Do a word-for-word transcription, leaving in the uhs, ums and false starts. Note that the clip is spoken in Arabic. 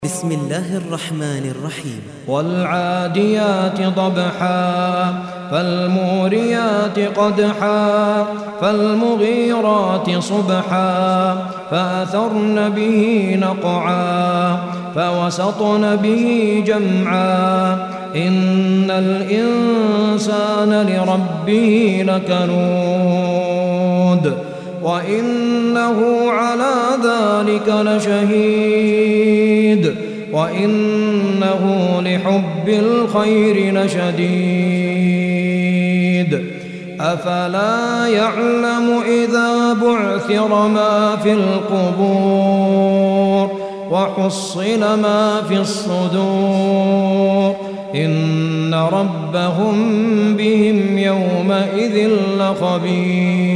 بسم الله الرحمن الرحيم. والعاديات ضبحا فالموريات قدحا فالمغيرات صبحا فأثرن به نقعا فوسطن به جمعا إن الإنسان لربه لكنود وإنه على ذلك لشهيد وإنه لحب الخير لشديد أفلا يعلم إذا بعثر ما في القبور وحصل ما في الصدور إن ربهم بهم يومئذ لخبير.